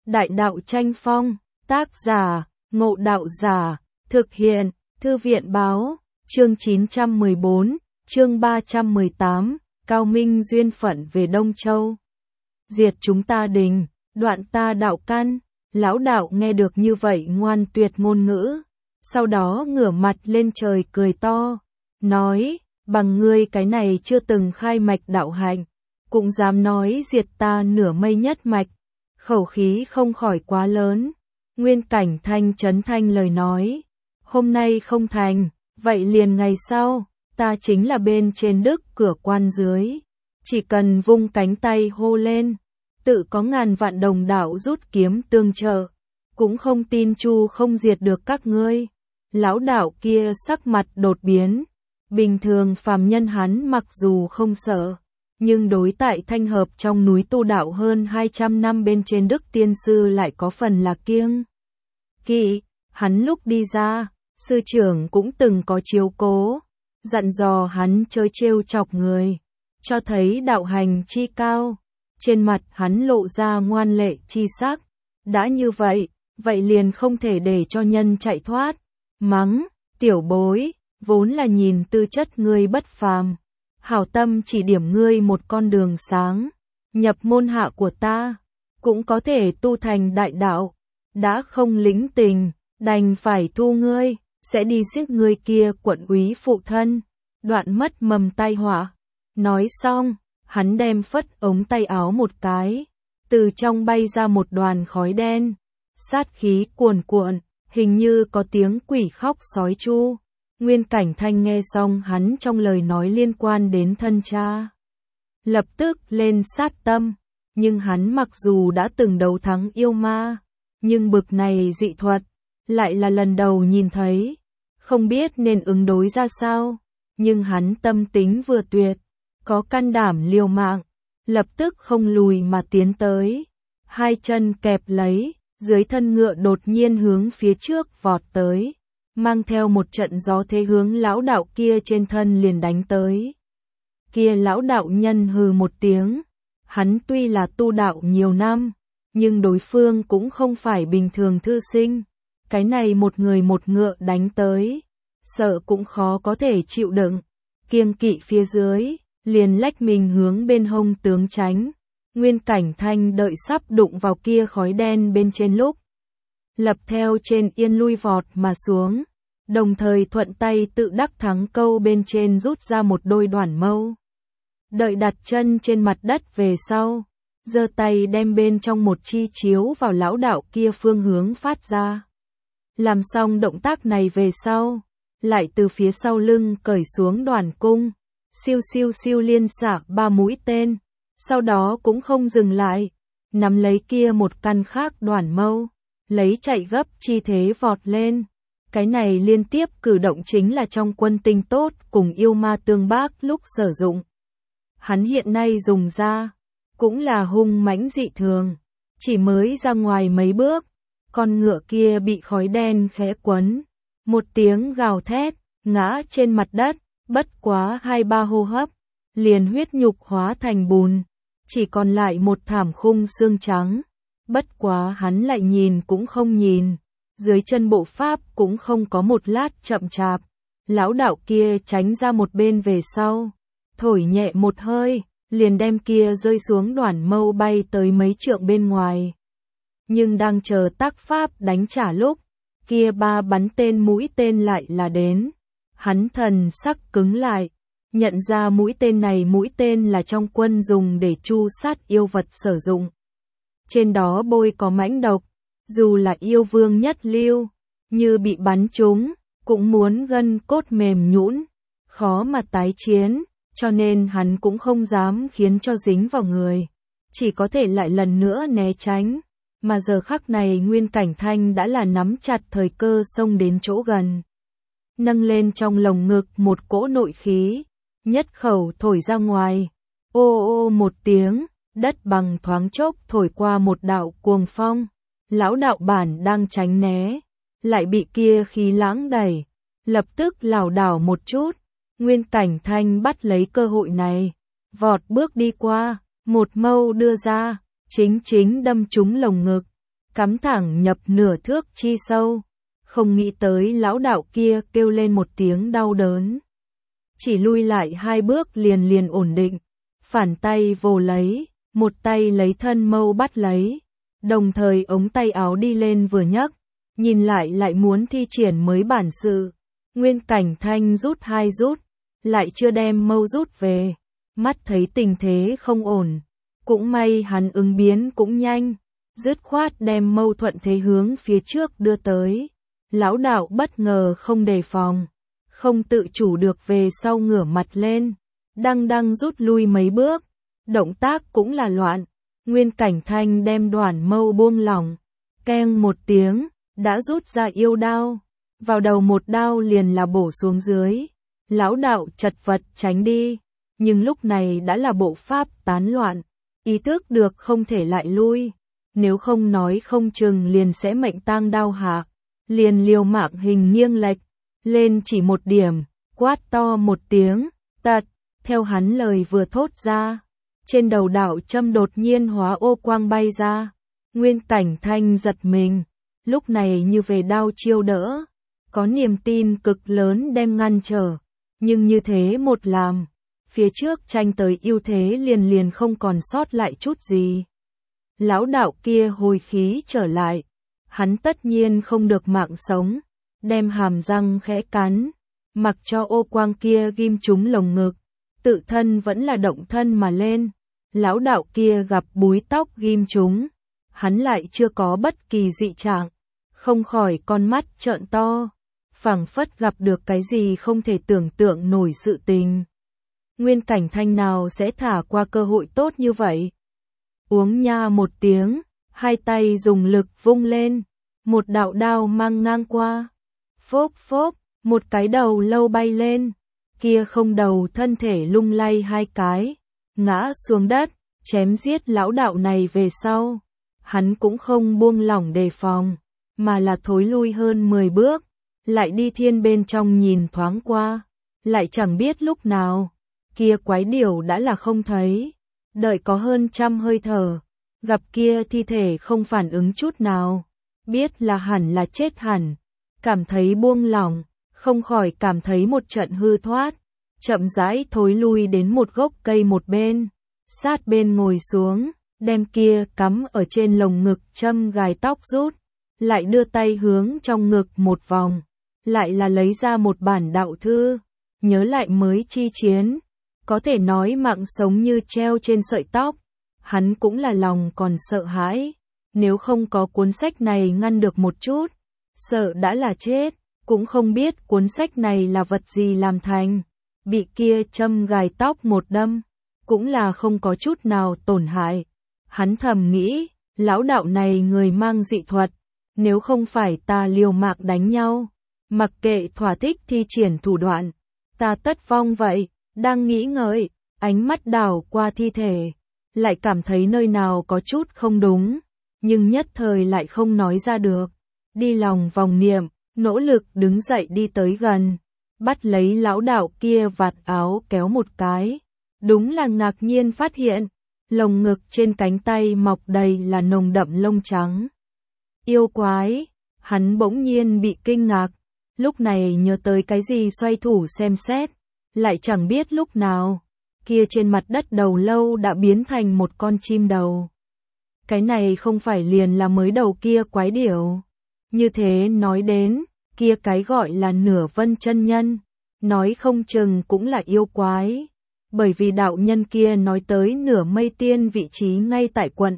Đại đạo tranh phong, tác giả, Ngộ Đạo Giả, thực hiện, Thư viện báo, chương 914, chương 318, Cao Minh duyên phận về Đông Châu. Diệt chúng ta đình, đoạn ta đạo căn. Lão đạo nghe được như vậy ngoan tuyệt ngôn ngữ, sau đó ngửa mặt lên trời cười to, nói, bằng ngươi cái này chưa từng khai mạch đạo hạnh, cũng dám nói diệt ta nửa mây nhất mạch, khẩu khí không khỏi quá lớn. Nguyên Cảnh Thanh trấn thanh lời nói, hôm nay không thành, vậy liền ngày sau, ta chính là bên trên đức cửa quan dưới, chỉ cần vung cánh tay hô lên, tự có ngàn vạn đồng đạo rút kiếm tương trợ, cũng không tin Chu không diệt được các ngươi. Lão đạo kia sắc mặt đột biến, bình thường phàm nhân hắn mặc dù không sợ, nhưng đối tại thanh hợp trong núi tu đạo hơn 200 năm bên trên đức tiên sư lại có phần là kiêng kỵ. Hắn lúc đi ra, sư trưởng cũng từng có chiếu cố, dặn dò hắn chớ trêu chọc người, cho thấy đạo hành chi cao. Trên mặt hắn lộ ra ngoan lệ chi sắc, đã như vậy, vậy liền không thể để cho nhân chạy thoát. Mắng, tiểu bối, vốn là nhìn tư chất ngươi bất phàm, hảo tâm chỉ điểm ngươi một con đường sáng, nhập môn hạ của ta, cũng có thể tu thành đại đạo, đã không lĩnh tình, đành phải thu ngươi, sẽ đi giết ngươi kia quận úy phụ thân, đoạn mất mầm tai họa. Nói xong, hắn đem phất ống tay áo một cái, từ trong bay ra một đoàn khói đen, sát khí cuồn cuộn, hình như có tiếng quỷ khóc sói chu. Nguyên Cảnh Thanh nghe xong hắn trong lời nói liên quan đến thân cha, lập tức lên sát tâm, nhưng hắn mặc dù đã từng đấu thắng yêu ma, nhưng bực này dị thuật, lại là lần đầu nhìn thấy, không biết nên ứng đối ra sao, nhưng hắn tâm tính vừa tuyệt, có can đảm liều mạng, lập tức không lùi mà tiến tới, hai chân kẹp lấy, dưới thân ngựa đột nhiên hướng phía trước vọt tới, mang theo một trận gió thế hướng lão đạo kia trên thân liền đánh tới. Kia lão đạo nhân hừ một tiếng, hắn tuy là tu đạo nhiều năm, nhưng đối phương cũng không phải bình thường thư sinh, cái này một người một ngựa đánh tới, sợ cũng khó có thể chịu đựng, kiêng kỵ phía dưới, liền lách mình hướng bên hông tướng tránh. Nguyên Cảnh Thanh đợi sắp đụng vào kia khói đen bên trên lúc, lập theo trên yên lui vọt mà xuống, đồng thời thuận tay tự đắc thắng câu bên trên rút ra một đôi đoản mâu. Đợi đặt chân trên mặt đất về sau, giơ tay đem bên trong một chi chiếu vào lão đạo kia phương hướng phát ra. Làm xong động tác này về sau, lại từ phía sau lưng cởi xuống đoản cung, siêu siêu siêu liên xạ 3 mũi tên, sau đó cũng không dừng lại, nắm lấy kia một căn khác đoản mâu, lấy chạy gấp chi thế vọt lên. Cái này liên tiếp cử động chính là trong quân tinh tốt cùng yêu ma tương bác lúc sử dụng. Hắn hiện nay dùng ra, cũng là hung mãnh dị thường, chỉ mới ra ngoài mấy bước, con ngựa kia bị khói đen khẽ quấn, một tiếng gào thét, ngã trên mặt đất, bất quá 2-3 hô hấp, liền huyết nhục hóa thành bùn, chỉ còn lại một thảm khung xương trắng. Bất quá hắn lại nhìn cũng không nhìn, dưới chân bộ pháp cũng không có một lát chậm chạp, lão đạo kia tránh ra một bên về sau, thổi nhẹ một hơi, liền đem kia rơi xuống đoản mâu bay tới mấy trượng bên ngoài. Nhưng đang chờ tác pháp đánh trả lúc, kia 3 bắn tên mũi tên lại là đến. Hắn thần sắc cứng lại, nhận ra mũi tên là trong quân dùng để tru sát yêu vật sử dụng. Trên đó bôi có mãnh độc, dù là yêu vương nhất lưu, như bị bắn trúng, cũng muốn gân cốt mềm nhũn, khó mà tái chiến, cho nên hắn cũng không dám khiến cho dính vào người, chỉ có thể lại lần nữa né tránh, mà giờ khắc này Nguyên Cảnh Thanh đã là nắm chặt thời cơ xông đến chỗ gần. Nâng lên trong lồng ngực một cỗ nội khí, nhất khẩu thổi ra ngoài, ô ô một tiếng, đất bằng thoáng chốc thổi qua một đạo cuồng phong, lão đạo bản đang tránh né, lại bị kia khí lãng đẩy, lập tức lảo đảo một chút. Nguyên Cảnh Thanh bắt lấy cơ hội này, vọt bước đi qua, một mâu đưa ra, chính đâm trúng lồng ngực, cắm thẳng nhập nửa thước chi sâu. Không nghĩ tới lão đạo kia kêu lên một tiếng đau đớn. Chỉ lui lại 2 bước liền liền ổn định, phản tay vồ lấy, một tay lấy thân mâu bắt lấy, đồng thời ống tay áo đi lên vừa nhấc, nhìn lại muốn thi triển mới bản sự. Nguyên Cảnh Thanh rút 2 rút, lại chưa đem mâu rút về, mắt thấy tình thế không ổn, cũng may hắn ứng biến cũng nhanh, dứt khoát đem mâu thuận thế hướng phía trước đưa tới. Lão đạo bất ngờ không đề phòng, không tự chủ được về sau ngửa mặt lên, đang rút lui mấy bước, động tác cũng là loạn. Nguyên Cảnh Thanh đem đoản mâu buông lỏng, keng một tiếng, đã rút ra yêu đao, vào đầu một đao liền là bổ xuống dưới. Lão đạo chật vật tránh đi, nhưng lúc này đã là bộ pháp tán loạn, ý thức được không thể lại lui, nếu không nói không chừng liền sẽ mệnh tang đao hạ, liền liều mạng hình nghiêng lệch lên chỉ một điểm, quát to một tiếng, tật, theo hắn lời vừa thốt ra, trên đầu đạo châm đột nhiên hóa ô quang bay ra. Nguyên Cảnh Thanh giật mình, lúc này như về đao chiêu đỡ, có niềm tin cực lớn đem ngăn trở, nhưng như thế một làm, phía trước tranh tới ưu thế liền liền không còn sót lại chút gì. Lão đạo kia hồi khí trở lại, hắn tất nhiên không được mạng sống, đem hàm răng khẽ cắn, mặc cho ô quang kia ghim trúng lồng ngực, tự thân vẫn là động thân mà lên. Lão đạo kia gặp búi tóc ghim trúng, hắn lại chưa có bất kỳ dị trạng, không khỏi con mắt trợn to, phảng phất gặp được cái gì không thể tưởng tượng nổi sự tình. Nguyên Cảnh Thanh nào sẽ thả qua cơ hội tốt như vậy? Uống nha một tiếng, 2 tay dùng lực vung lên, một đạo đao mang ngang qua. Phốp phốp, một cái đầu lâu bay lên, kia không đầu thân thể lung lay 2 cái, ngã xuống đất, chém giết lão đạo này về sau. Hắn cũng không buông lỏng đề phòng, mà là thối lui hơn 10 bước, lại đi thiên bên trong nhìn thoáng qua, lại chẳng biết lúc nào, kia quái điểu đã là không thấy, đợi có hơn 100 hơi thở, gặp kia thi thể không phản ứng chút nào, biết là hẳn là chết hẳn, cảm thấy buông lỏng, không khỏi cảm thấy một trận hư thoát, chậm rãi thối lui đến một gốc cây một bên, sát bên ngồi xuống, đem kia cắm ở trên lồng ngực châm gài tóc rút, lại đưa tay hướng trong ngực một vòng, lại là lấy ra một bản đạo thư, nhớ lại mới chi chiến, có thể nói mạng sống như treo trên sợi tóc, hắn cũng là lòng còn sợ hãi, nếu không có cuốn sách này ngăn được một chút, sợ đã là chết, cũng không biết cuốn sách này là vật gì làm thành, bị kia châm gài tóc một đâm, cũng là không có chút nào tổn hại. Hắn thầm nghĩ, lão đạo này người mang dị thuật, nếu không phải ta liều mạng đánh nhau, mặc kệ thỏa thích thi triển thủ đoạn, ta tất vong vậy. Đang nghĩ ngợi, ánh mắt đảo qua thi thể, lại cảm thấy nơi nào có chút không đúng, nhưng nhất thời lại không nói ra được. Đi lòng vòng niệm, nỗ lực đứng dậy đi tới gần, bắt lấy lão đạo kia vạt áo kéo một cái. Đúng là ngạc nhiên phát hiện, lồng ngực trên cánh tay mọc đầy là nồng đậm lông trắng. Yêu quái, hắn bỗng nhiên bị kinh ngạc, lúc này nhớ tới cái gì xoay thủ xem xét, lại chẳng biết lúc nào, kia trên mặt đất đầu lâu đã biến thành một con chim đầu. Cái này không phải liền là mới đầu kia quái điểu. Như thế nói đến, kia cái gọi là Nửa Vân chân nhân, nói không chừng cũng là yêu quái. Bởi vì đạo nhân kia nói tới Nửa Mây Tiên vị trí ngay tại quận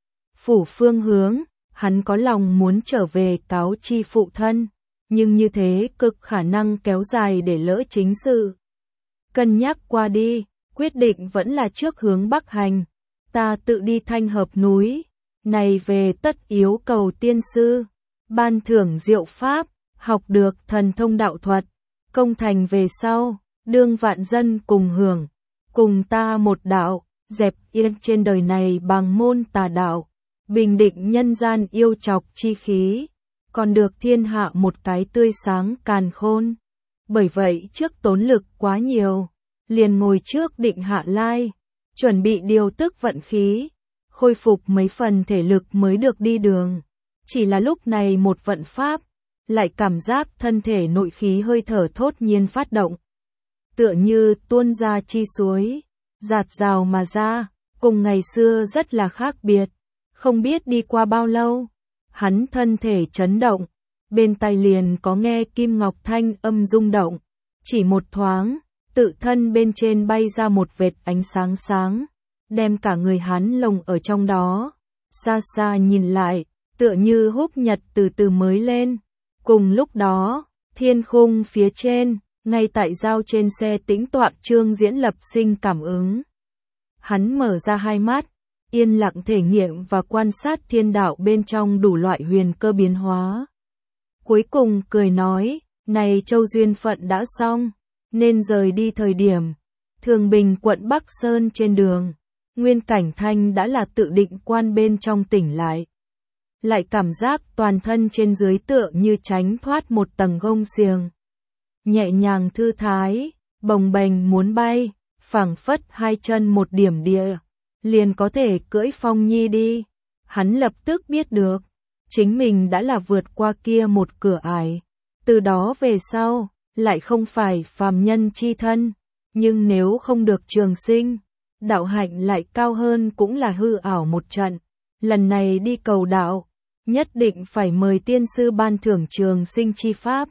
phủ phương hướng, hắn có lòng muốn trở về cáo chi phụ thân, nhưng như thế cực khả năng kéo dài để lỡ chính sự. Cân nhắc qua đi, quyết định vẫn là trước hướng Bắc hành, ta tự đi Thanh Hợp núi, này về tất yếu cầu tiên sư, ban thưởng diệu pháp, học được thần thông đạo thuật, công thành về sau, đương vạn dân cùng hưởng, cùng ta một đạo, dẹp yên trên đời này bằng môn tà đạo, bình định nhân gian yêu chọc chi khí, còn được thiên hạ một cái tươi sáng càn khôn. Bởi vậy trước tốn lực quá nhiều, liền ngồi trước định hạ lai, chuẩn bị điều tức vận khí, khôi phục mấy phần thể lực mới được đi đường. Chỉ là lúc này một vận pháp, lại cảm giác thân thể nội khí hơi thở thốt nhiên phát động. Tựa như tuôn ra chi suối, dạt dào mà ra, cùng ngày xưa rất là khác biệt. Không biết đi qua bao lâu, hắn thân thể chấn động, bên tai liền có nghe kim ngọc thanh âm rung động. Chỉ một thoáng, tự thân bên trên bay ra một vệt ánh sáng sáng, đem cả người hắn lồng ở trong đó. Xa xa nhìn lại, tựa như húc nhật từ từ mới lên. Cùng lúc đó, thiên khung phía trên, ngay tại giao trên xe tĩnh tọa Trương Diễn Lập sinh cảm ứng. Hắn mở ra hai mắt, yên lặng thể nghiệm và quan sát thiên đạo bên trong đủ loại huyền cơ biến hóa. Cuối cùng cười nói, này Châu duyên phận đã xong, nên rời đi thời điểm. Thường Bình quận Bắc Sơn trên đường, Nguyên Cảnh Thanh đã là tự định quan bên trong tỉnh lại. Lại cảm giác toàn thân trên dưới tựa như tránh thoát một tầng gông xiềng. Nhẹ nhàng thư thái, bồng bềnh muốn bay, phảng phất hai chân một điểm địa, liền có thể cưỡi phong nhi đi. Hắn lập tức biết được, chính mình đã là vượt qua kia một cửa ải. Từ đó về sau, lại không phải phàm nhân chi thân, nhưng nếu không được trường sinh, đạo hạnh lại cao hơn cũng là hư ảo một trận. Lần này đi cầu đạo, nhất định phải mời tiên sư ban thưởng trường sinh chi pháp.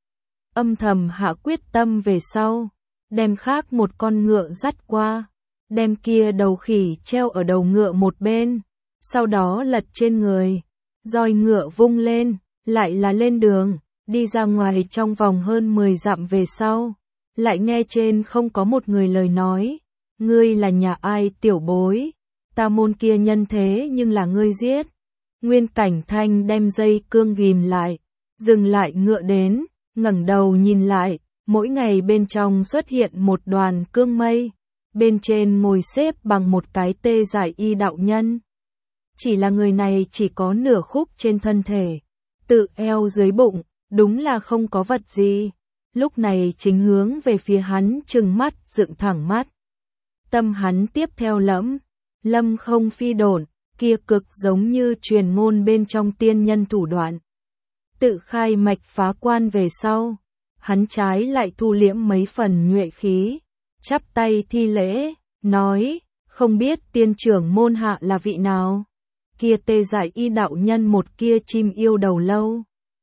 Âm thầm hạ quyết tâm về sau, đem khác một con ngựa dắt qua, đem kia đầu khỉ treo ở đầu ngựa một bên, sau đó lật trên người, roi ngựa vung lên, lại là lên đường, đi ra ngoài trong vòng hơn 10 dặm về sau, lại nghe trên không có một người lời nói, ngươi là nhà ai tiểu bối, ta môn kia nhân thế nhưng là ngươi giết. Nguyên Cảnh Thanh đem dây cương ghim lại, dừng lại ngựa đến, ngẩng đầu nhìn lại, mỗi ngày bên trong xuất hiện một đoàn cương mây, bên trên ngồi xếp bằng một cái tê giải y đạo nhân. Chỉ là người này chỉ có nửa khúc trên thân thể, tự eo dưới bụng, đúng là không có vật gì. Lúc này chính hướng về phía hắn trừng mắt dựng thẳng mắt. Tâm hắn tiếp theo lâm không phi độn, kia cực giống như truyền ngôn bên trong tiên nhân thủ đoạn. Tự khai mạch phá quan về sau, hắn trái lại thu liễm mấy phần nhuệ khí, chắp tay thi lễ, nói, không biết tiên trưởng môn hạ là vị nào. Kia tê giải y đạo nhân một kia chim yêu đầu lâu.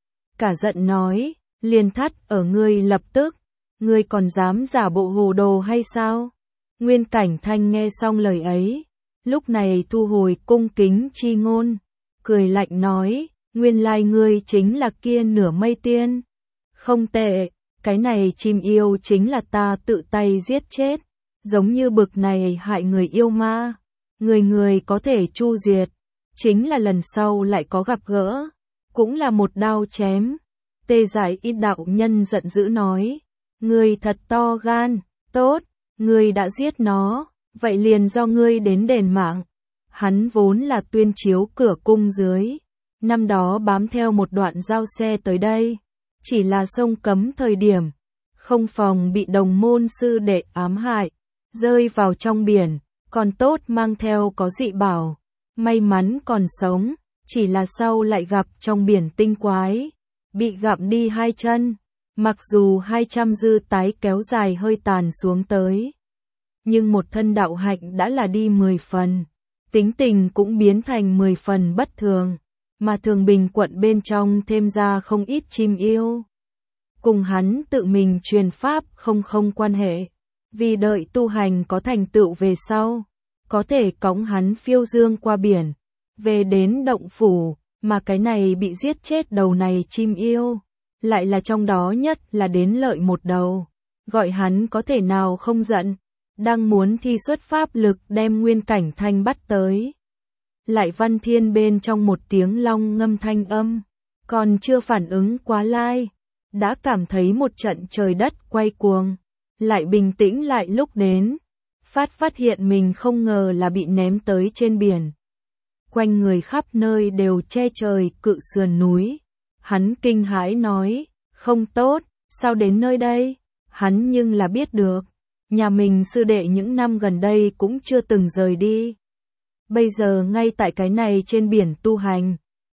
Cả giận nói, liền thắt ở ngươi lập tức, ngươi còn dám giả bộ hồ đồ hay sao? Nguyên Cảnh Thanh nghe xong lời ấy, lúc này thu hồi cung kính chi ngôn, cười lạnh nói, nguyên lai ngươi chính là kia nửa mây tiên. Không tệ, cái này chim yêu chính là ta tự tay giết chết, giống như bực này hại người yêu ma, người có thể chu diệt, chính là lần sau lại có gặp gỡ, cũng là một đao chém. Tê giải y đạo nhân giận dữ nói, ngươi thật to gan, tốt, ngươi đã giết nó, vậy liền do ngươi đến đền mạng. Hắn vốn là tuyên chiếu cửa cung dưới, năm đó bám theo một đoạn giao xe tới đây, chỉ là sông cấm thời điểm, không phòng bị đồng môn sư đệ ám hại, rơi vào trong biển, còn tốt mang theo có dị bảo, may mắn còn sống, chỉ là sau lại gặp trong biển tinh quái, bị gặm đi hai chân, mặc dù 200 dư tái kéo dài hơi tàn xuống tới, nhưng một thân đạo hạnh đã là đi 10 phần, tính tình cũng biến thành 10 phần bất thường, mà Thường Bình quận bên trong thêm ra không ít chim yêu. Cùng hắn tự mình truyền pháp không quan hệ, vì đợi tu hành có thành tựu về sau, có thể cõng hắn phiêu dương qua biển, về đến động phủ, mà cái này bị giết chết đầu này chim yêu, lại là trong đó nhất là đến lợi một đầu, gọi hắn có thể nào không giận, đang muốn thi xuất pháp lực đem Nguyên Cảnh Thanh bắt tới. Lại Văn Thiên bên trong một tiếng long ngâm thanh âm, còn chưa phản ứng quá lai, đã cảm thấy một trận trời đất quay cuồng, lại bình tĩnh lại lúc đến, phát hiện mình không ngờ là bị ném tới trên biển. Quanh người khắp nơi đều che trời cự sườn núi, hắn kinh hãi nói, không tốt, sao đến nơi đây, hắn nhưng là biết được, nhà mình sư đệ những năm gần đây cũng chưa từng rời đi. Bây giờ ngay tại cái này trên biển tu hành,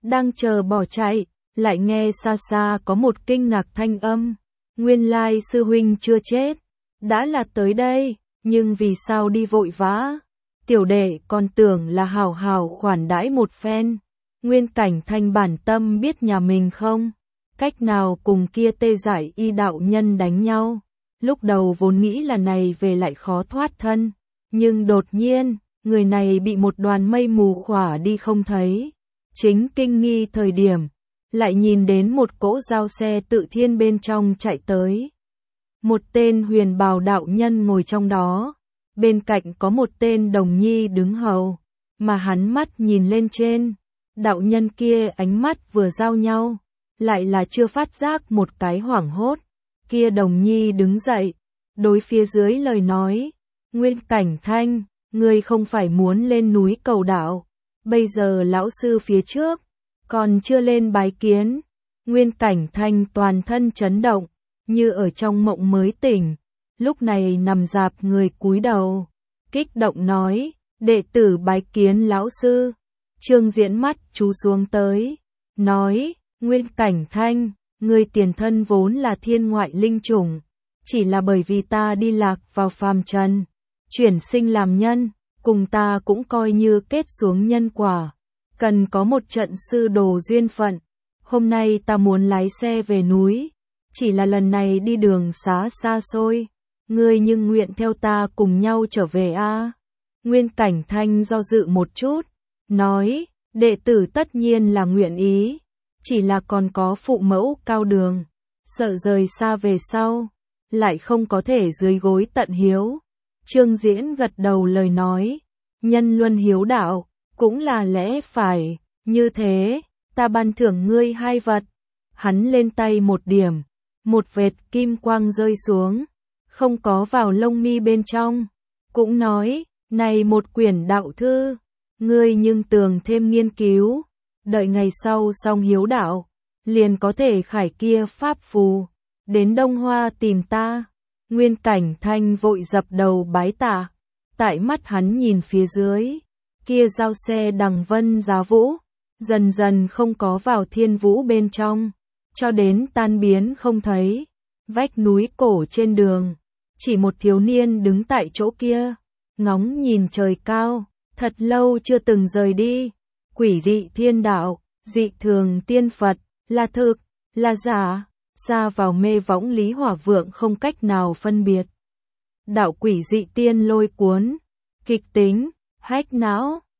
đang chờ bỏ chạy, lại nghe xa xa có một kinh ngạc thanh âm. Nguyên lai sư huynh chưa chết, đã là tới đây, nhưng vì sao đi vội vã? Tiểu đệ còn tưởng là hảo hảo khoản đãi một phen. Nguyên Cảnh Thanh bản tâm biết nhà mình không cách nào cùng kia Tê Giải Y đạo nhân đánh nhau. Lúc đầu vốn nghĩ là này về lại khó thoát thân, nhưng đột nhiên, người này bị một đoàn mây mù khỏa đi không thấy. Chính kinh nghi thời điểm, lại nhìn đến một cỗ giao xe tự thiên bên trong chạy tới. Một tên huyền bào đạo nhân ngồi trong đó, bên cạnh có một tên đồng nhi đứng hầu, mà hắn mắt nhìn lên trên. Đạo nhân kia ánh mắt vừa giao nhau, lại là chưa phát giác một cái hoảng hốt. Kia đồng nhi đứng dậy, đối phía dưới lời nói, Nguyên Cảnh Thanh, ngươi không phải muốn lên núi cầu đạo, bây giờ lão sư phía trước, còn chưa lên bái kiến. Nguyên Cảnh Thanh toàn thân chấn động, như ở trong mộng mới tỉnh, lúc này nằm dạp người cúi đầu, kích động nói, đệ tử bái kiến lão sư. Trương Diễn mắt chú xuống tới, nói, Nguyên Cảnh Thanh, ngươi tiền thân vốn là thiên ngoại linh chủng, chỉ là bởi vì ta đi lạc vào phàm trần, chuyển sinh làm nhân, cùng ta cũng coi như kết xuống nhân quả, cần có một trận sư đồ duyên phận. Hôm nay ta muốn lái xe về núi, chỉ là lần này đi đường xá xa xôi, ngươi nhưng nguyện theo ta cùng nhau trở về a? Nguyên Cảnh Thanh do dự một chút, nói, đệ tử tất nhiên là nguyện ý, chỉ là còn có phụ mẫu Cao Đường, sợ rời xa về sau, lại không có thể dưới gối tận hiếu. Trương Diễn gật đầu lời nói, nhân luân hiếu đạo, cũng là lẽ phải, như thế, ta ban thưởng ngươi 2 vật. Hắn lên tay một điểm, một vệt kim quang rơi xuống, không có vào lông mi bên trong, cũng nói, này một quyển đạo thư, ngươi nhưng tường thêm nghiên cứu, đợi ngày sau xong hiếu đạo, liền có thể khải kia pháp phù, đến Đông Hoa tìm ta. Nguyên Cảnh Thanh vội dập đầu bái tạ, tại mắt hắn nhìn phía dưới, kia giao xe đằng vân giá vũ, dần dần không có vào thiên vũ bên trong, cho đến tan biến không thấy. Vách núi cổ trên đường, chỉ một thiếu niên đứng tại chỗ kia, ngóng nhìn trời cao, thật lâu chưa từng rời đi. Quỷ dị thiên đạo, dị thường tiên Phật, là thực, là giả, xa vào mê võng Lý Hỏa Vượng không cách nào phân biệt. Đạo quỷ dị tiên lôi cuốn, kịch tính, hách não.